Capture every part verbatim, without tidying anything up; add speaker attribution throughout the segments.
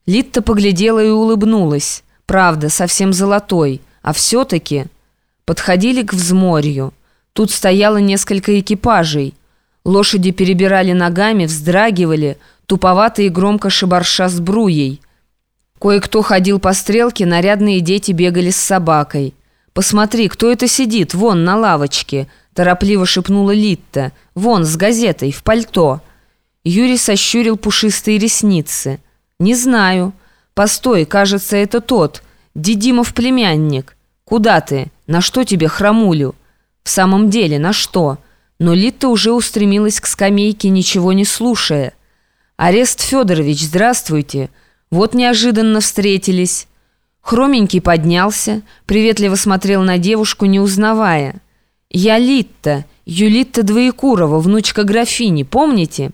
Speaker 1: Литта поглядела и улыбнулась. Правда, совсем золотой, а все-таки... Подходили к взморью. Тут стояло несколько экипажей. Лошади перебирали ногами, вздрагивали, туповато и громко шебарша сбруей. Кое-кто ходил по стрелке, нарядные дети бегали с собакой. «Посмотри, кто это сидит, вон, на лавочке», — торопливо шепнула Литта. «Вон, с газетой, в пальто». Юрий сощурил пушистые ресницы. «Не знаю. Постой, кажется, это тот, Дидимов племянник. Куда ты? На что тебе, хромулю?» «В самом деле, на что?» Но Литта уже устремилась к скамейке, ничего не слушая. «Арест Федорович, здравствуйте. Вот неожиданно встретились». Хроменький поднялся, приветливо смотрел на девушку, не узнавая. «Я Литта, Юлитта Двоекурова, внучка графини, помните?»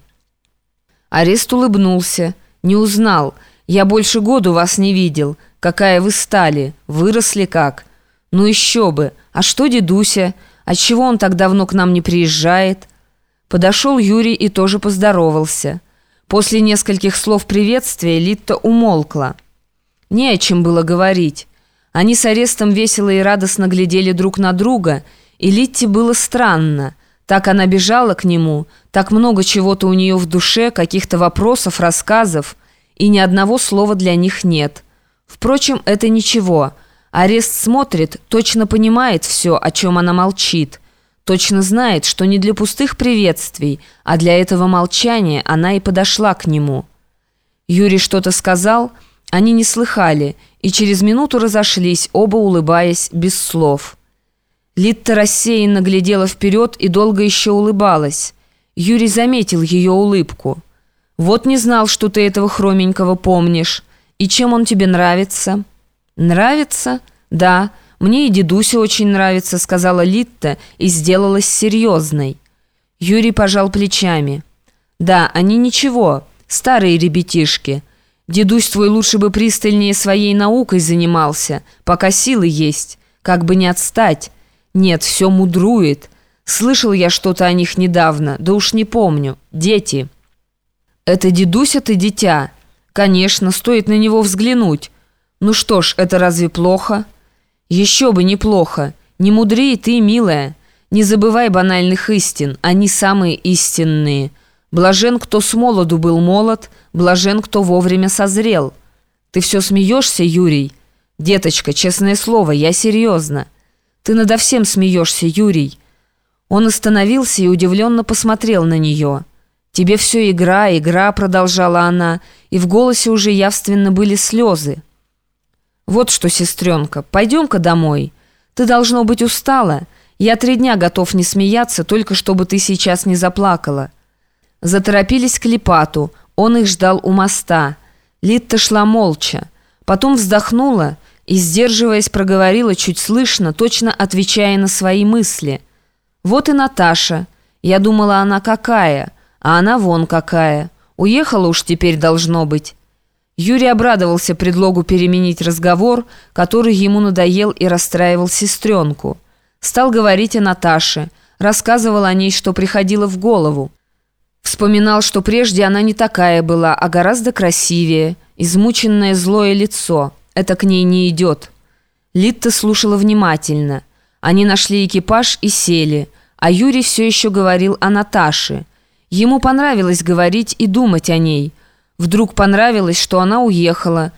Speaker 1: Арест улыбнулся. «Не узнал. Я больше года вас не видел. Какая вы стали. Выросли как». «Ну еще бы. А что дедуся? Отчего он так давно к нам не приезжает?» Подошел Юрий и тоже поздоровался. После нескольких слов приветствия Литта умолкла. Не о чем было говорить. Они с Арестом весело и радостно глядели друг на друга, и Литте было странно. Так она бежала к нему, так много чего-то у нее в душе, каких-то вопросов, рассказов, и ни одного слова для них нет. Впрочем, это ничего. Арест смотрит, точно понимает все, о чем она молчит. Точно знает, что не для пустых приветствий, а для этого молчания она и подошла к нему. Юрий что-то сказал, они не слыхали, и через минуту разошлись, оба улыбаясь без слов. Литта рассеянно глядела вперед и долго еще улыбалась. Юрий заметил ее улыбку. «Вот не знал, что ты этого хроменького помнишь. И чем он тебе нравится?» «Нравится? Да, мне и дедуся очень нравится», — сказала Литта и сделалась серьезной. Юрий пожал плечами. «Да, они ничего, старые ребятишки. Дедусь твой лучше бы пристальнее своей наукой занимался, пока силы есть, как бы не отстать. Нет, все мудрует. Слышал я что-то о них недавно, да уж не помню. Дети». «Это дедуся ты, дитя?» «Конечно, стоит на него взглянуть». «Ну что ж, это разве плохо?» «Еще бы неплохо. Не мудри и ты, милая. Не забывай банальных истин, они самые истинные. Блажен, кто с молоду был молод, блажен, кто вовремя созрел». «Ты все смеешься, Юрий?» «Деточка, честное слово, я серьезно». «Ты надо всем смеешься, Юрий». Он остановился и удивленно посмотрел на нее. «Тебе все игра, игра», — продолжала она, и в голосе уже явственно были слезы. «Вот что, сестренка, пойдем-ка домой. Ты, должно быть, устала. Я три дня готов не смеяться, только чтобы ты сейчас не заплакала». Заторопились к Липату. Он их ждал у моста. Литта шла молча. Потом вздохнула и, сдерживаясь, проговорила чуть слышно, точно отвечая на свои мысли. «Вот и Наташа. Я думала, она какая, а она вон какая. Уехала уж теперь, должно быть». Юрий обрадовался предлогу переменить разговор, который ему надоел и расстраивал сестренку. Стал говорить о Наташе, рассказывал о ней, что приходило в голову. Вспоминал, что прежде она не такая была, а гораздо красивее, измученное злое лицо. Это к ней не идет. Литта слушала внимательно. Они нашли экипаж и сели, а Юрий все еще говорил о Наташе. Ему понравилось говорить и думать о ней. Вдруг понравилось, что она уехала,